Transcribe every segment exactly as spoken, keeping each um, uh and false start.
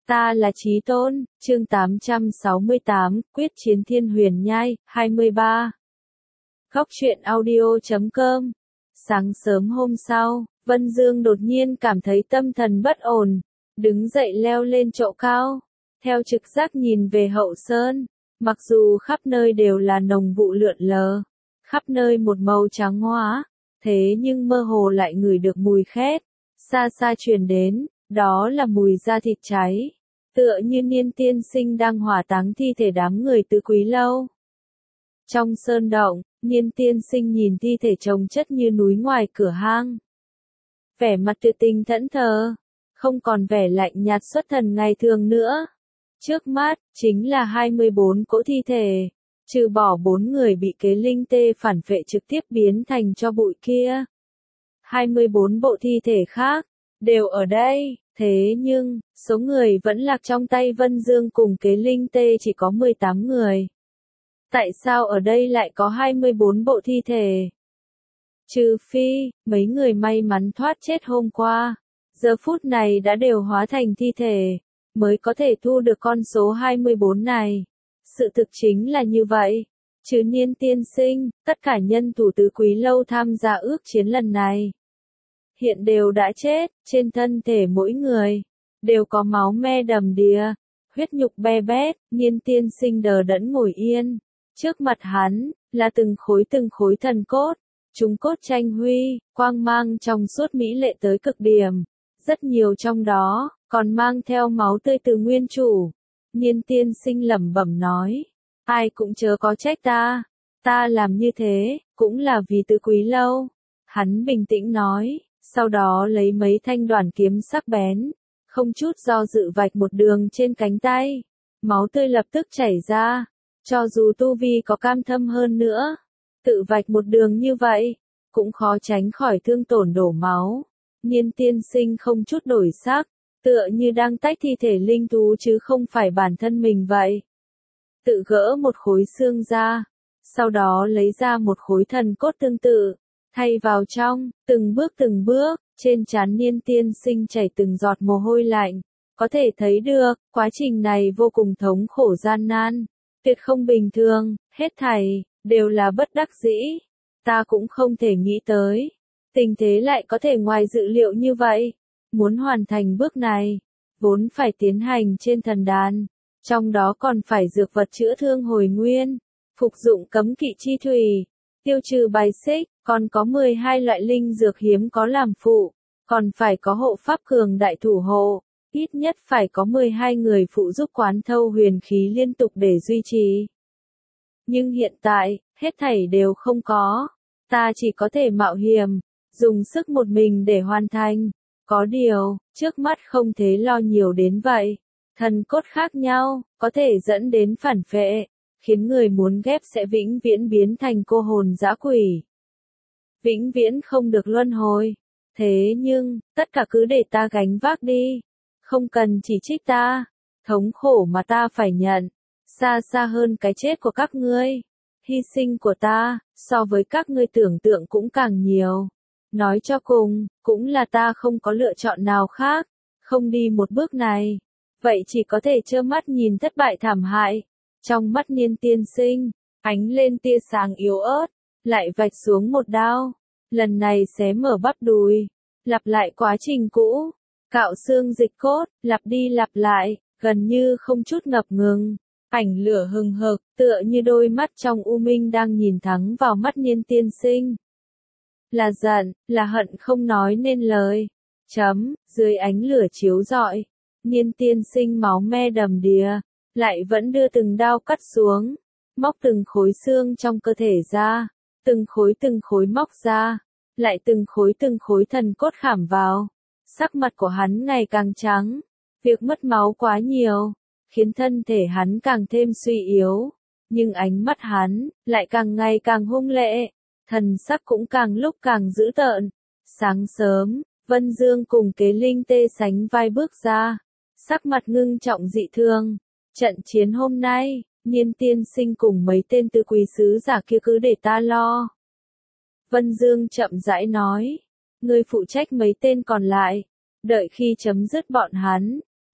Ta là Chí Tôn, chương tám trăm sáu mươi tám, quyết chiến Thiên Huyền Nhai, hai mươi ba. Góc truyện audio chấm com. Sáng sớm hôm sau, Vân Dương đột nhiên cảm thấy tâm thần bất ổn, đứng dậy leo lên chỗ cao, theo trực giác nhìn về hậu sơn, mặc dù khắp nơi đều là nồng vụ lượn lờ, khắp nơi một màu trắng hóa, thế nhưng mơ hồ lại ngửi được mùi khét, xa xa truyền đến, đó là mùi da thịt cháy, tựa như Niên Tiên Sinh đang hỏa táng thi thể đám người Tứ Quý Lâu. Trong sơn động, Niên Tiên Sinh nhìn thi thể chồng chất như núi ngoài cửa hang. Vẻ mặt tuyệt tình thẫn thờ, không còn vẻ lạnh nhạt xuất thần ngày thường nữa. Trước mắt, chính là hai mươi bốn cỗ thi thể, trừ bỏ bốn người bị kế linh tê phản vệ trực tiếp biến thành tro bụi kia. hai mươi bốn bộ thi thể khác, đều ở đây, thế nhưng, số người vẫn lạc trong tay Vân Dương cùng kế linh tê chỉ có mười tám người. Tại sao ở đây lại có hai mươi bốn bộ thi thể? Trừ phi, mấy người may mắn thoát chết hôm qua, giờ phút này đã đều hóa thành thi thể, mới có thể thu được con số hai mươi bốn này. Sự thực chính là như vậy. Chứ Niên Tiên Sinh, tất cả nhân thủ Tứ Quý Lâu tham gia ước chiến lần này, hiện đều đã chết, trên thân thể mỗi người, đều có máu me đầm đìa, huyết nhục be bét. Niên Tiên Sinh đờ đẫn ngồi yên, trước mặt hắn, là từng khối từng khối thần cốt, chúng cốt tranh huy, quang mang trong suốt mỹ lệ tới cực điểm, rất nhiều trong đó, còn mang theo máu tươi từ nguyên chủ. Niên Tiên Sinh lẩm bẩm nói, ai cũng chớ có trách ta, ta làm như thế, cũng là vì Tứ Quý Lâu. Hắn bình tĩnh nói, sau đó lấy mấy thanh đoản kiếm sắc bén, không chút do dự vạch một đường trên cánh tay, máu tươi lập tức chảy ra, cho dù tu vi có cam thâm hơn nữa, tự vạch một đường như vậy, cũng khó tránh khỏi thương tổn đổ máu. Niên Tiên Sinh không chút đổi sắc, tựa như đang tách thi thể linh thú chứ không phải bản thân mình vậy. Tự gỡ một khối xương ra, sau đó lấy ra một khối thần cốt tương tự, thay vào trong, từng bước từng bước, trên trán Niên Tiên Sinh chảy từng giọt mồ hôi lạnh, có thể thấy được, quá trình này vô cùng thống khổ gian nan, tuyệt không bình thường, hết thảy, đều là bất đắc dĩ. Ta cũng không thể nghĩ tới, tình thế lại có thể ngoài dự liệu như vậy. Muốn hoàn thành bước này, vốn phải tiến hành trên thần đàn, trong đó còn phải dược vật chữa thương hồi nguyên, phục dụng cấm kỵ chi thủy, tiêu trừ bài xích, còn có mười hai loại linh dược hiếm có làm phụ, còn phải có hộ pháp cường đại thủ hộ, ít nhất phải có mười hai người phụ giúp quán thâu huyền khí liên tục để duy trì. Nhưng hiện tại, hết thảy đều không có, ta chỉ có thể mạo hiểm, dùng sức một mình để hoàn thành. Có điều, trước mắt không thể lo nhiều đến vậy. Thần cốt khác nhau, có thể dẫn đến phản phệ, khiến người muốn ghép sẽ vĩnh viễn biến thành cô hồn dã quỷ. Vĩnh viễn không được luân hồi. Thế nhưng, tất cả cứ để ta gánh vác đi. Không cần chỉ trích ta. Thống khổ mà ta phải nhận, xa xa hơn cái chết của các ngươi. Hy sinh của ta, so với các ngươi tưởng tượng cũng càng nhiều. Nói cho cùng, cũng là ta không có lựa chọn nào khác, không đi một bước này, vậy chỉ có thể trơ mắt nhìn thất bại thảm hại. Trong mắt Niên Tiên Sinh, ánh lên tia sáng yếu ớt, lại vạch xuống một đao, lần này xé mở bắp đùi, lặp lại quá trình cũ, cạo xương dịch cốt, lặp đi lặp lại, gần như không chút ngập ngừng. Ảnh lửa hừng hực, tựa như đôi mắt trong u minh đang nhìn thẳng vào mắt Niên Tiên Sinh. Là giận, là hận không nói nên lời. Chấm, dưới ánh lửa chiếu rọi, Niên Tiên Sinh máu me đầm đìa, lại vẫn đưa từng đao cắt xuống, móc từng khối xương trong cơ thể ra, từng khối từng khối móc ra, lại từng khối từng khối thần cốt khảm vào. Sắc mặt của hắn ngày càng trắng, việc mất máu quá nhiều, khiến thân thể hắn càng thêm suy yếu, nhưng ánh mắt hắn lại càng ngày càng hung lệ. Thần sắc cũng càng lúc càng dữ tợn. Sáng sớm, Vân Dương cùng kế linh tê sánh vai bước ra, sắc mặt ngưng trọng dị thương. Trận chiến hôm nay, Niên Tiên Sinh cùng mấy tên tứ quý sứ giả kia cứ để ta lo. Vân Dương chậm rãi nói, ngươi phụ trách mấy tên còn lại, đợi khi chấm dứt bọn hắn,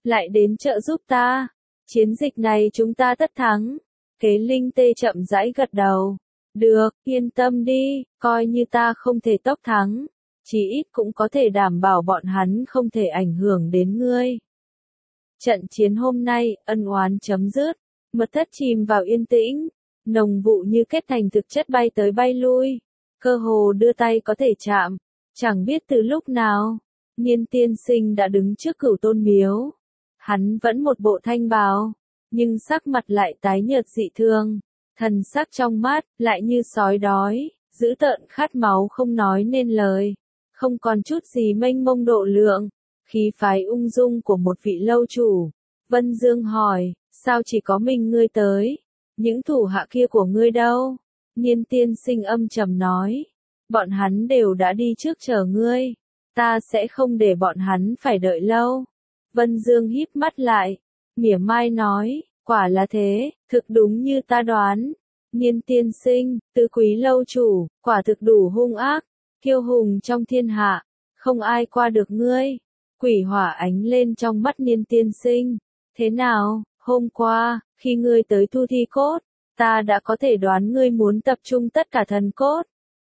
lại đến trợ giúp ta. Chiến dịch này chúng ta tất thắng. Kế Linh Tê chậm rãi gật đầu. Được, yên tâm đi, coi như ta không thể tốc thắng. Chỉ ít cũng có thể đảm bảo bọn hắn không thể ảnh hưởng đến ngươi. Trận chiến hôm nay, ân oán chấm dứt. Mật thất chìm vào yên tĩnh. Nồng vụ như kết thành thực chất bay tới bay lui. Cơ hồ đưa tay có thể chạm. Chẳng biết từ lúc nào, Niên tiên sinh đã đứng trước Cửu Tôn miếu. Hắn vẫn một bộ thanh bào, nhưng sắc mặt lại tái nhợt dị thường. Thần sắc trong mắt, lại như sói đói, dữ tợn khát máu không nói nên lời. Không còn chút gì mênh mông độ lượng, khí phái ung dung của một vị lâu chủ. Vân Dương hỏi, sao chỉ có mình ngươi tới? Những thủ hạ kia của ngươi đâu? Niên tiên sinh âm trầm nói, bọn hắn đều đã đi trước chờ ngươi. Ta sẽ không để bọn hắn phải đợi lâu. Vân Dương híp mắt lại, mỉa mai nói, quả là thế, thực đúng như ta đoán. Niên tiên sinh, tứ quý lâu chủ, quả thực đủ hung ác, kiêu hùng trong thiên hạ, không ai qua được ngươi. Quỷ hỏa ánh lên trong mắt Niên tiên sinh. Thế nào, hôm qua, khi ngươi tới thu thi cốt, ta đã có thể đoán ngươi muốn tập trung tất cả thần cốt.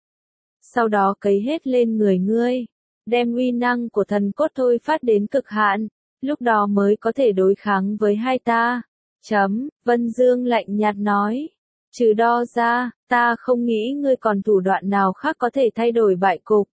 Sau đó cấy hết lên người ngươi, đem uy năng của thần cốt thôi phát đến cực hạn, lúc đó mới có thể đối kháng với hai ta. Chấm, Vân Dương lạnh nhạt nói. Trừ đo ra, ta không nghĩ ngươi còn thủ đoạn nào khác có thể thay đổi bại cục.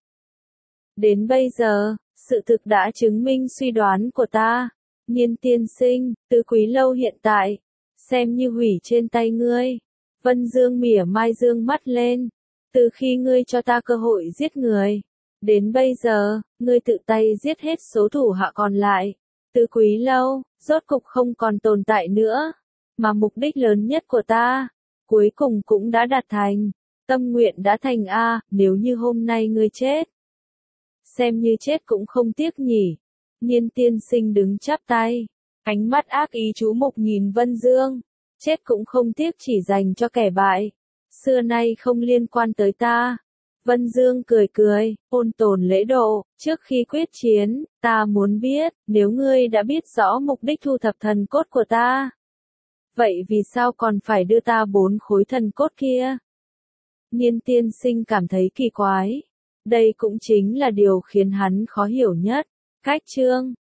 Đến bây giờ, sự thực đã chứng minh suy đoán của ta. Niên tiên sinh, tứ quý lâu hiện tại, xem như hủy trên tay ngươi. Vân Dương mỉa mai dương mắt lên. Từ khi ngươi cho ta cơ hội giết người, đến bây giờ, ngươi tự tay giết hết số thủ hạ còn lại. Tứ quý lâu, rốt cục không còn tồn tại nữa. Mà mục đích lớn nhất của ta, cuối cùng cũng đã đạt thành. Tâm nguyện đã thành a, nếu như hôm nay ngươi chết, xem như chết cũng không tiếc nhỉ. Niên tiên sinh đứng chắp tay, ánh mắt ác ý chú mục nhìn Vân Dương. Chết cũng không tiếc chỉ dành cho kẻ bại. Xưa nay không liên quan tới ta. Vân Dương cười cười, ôn tồn lễ độ, trước khi quyết chiến, ta muốn biết, nếu ngươi đã biết rõ mục đích thu thập thần cốt của ta, vậy vì sao còn phải đưa ta bốn khối thần cốt kia? Niên tiên sinh cảm thấy kỳ quái. Đây cũng chính là điều khiến hắn khó hiểu nhất. Cách chương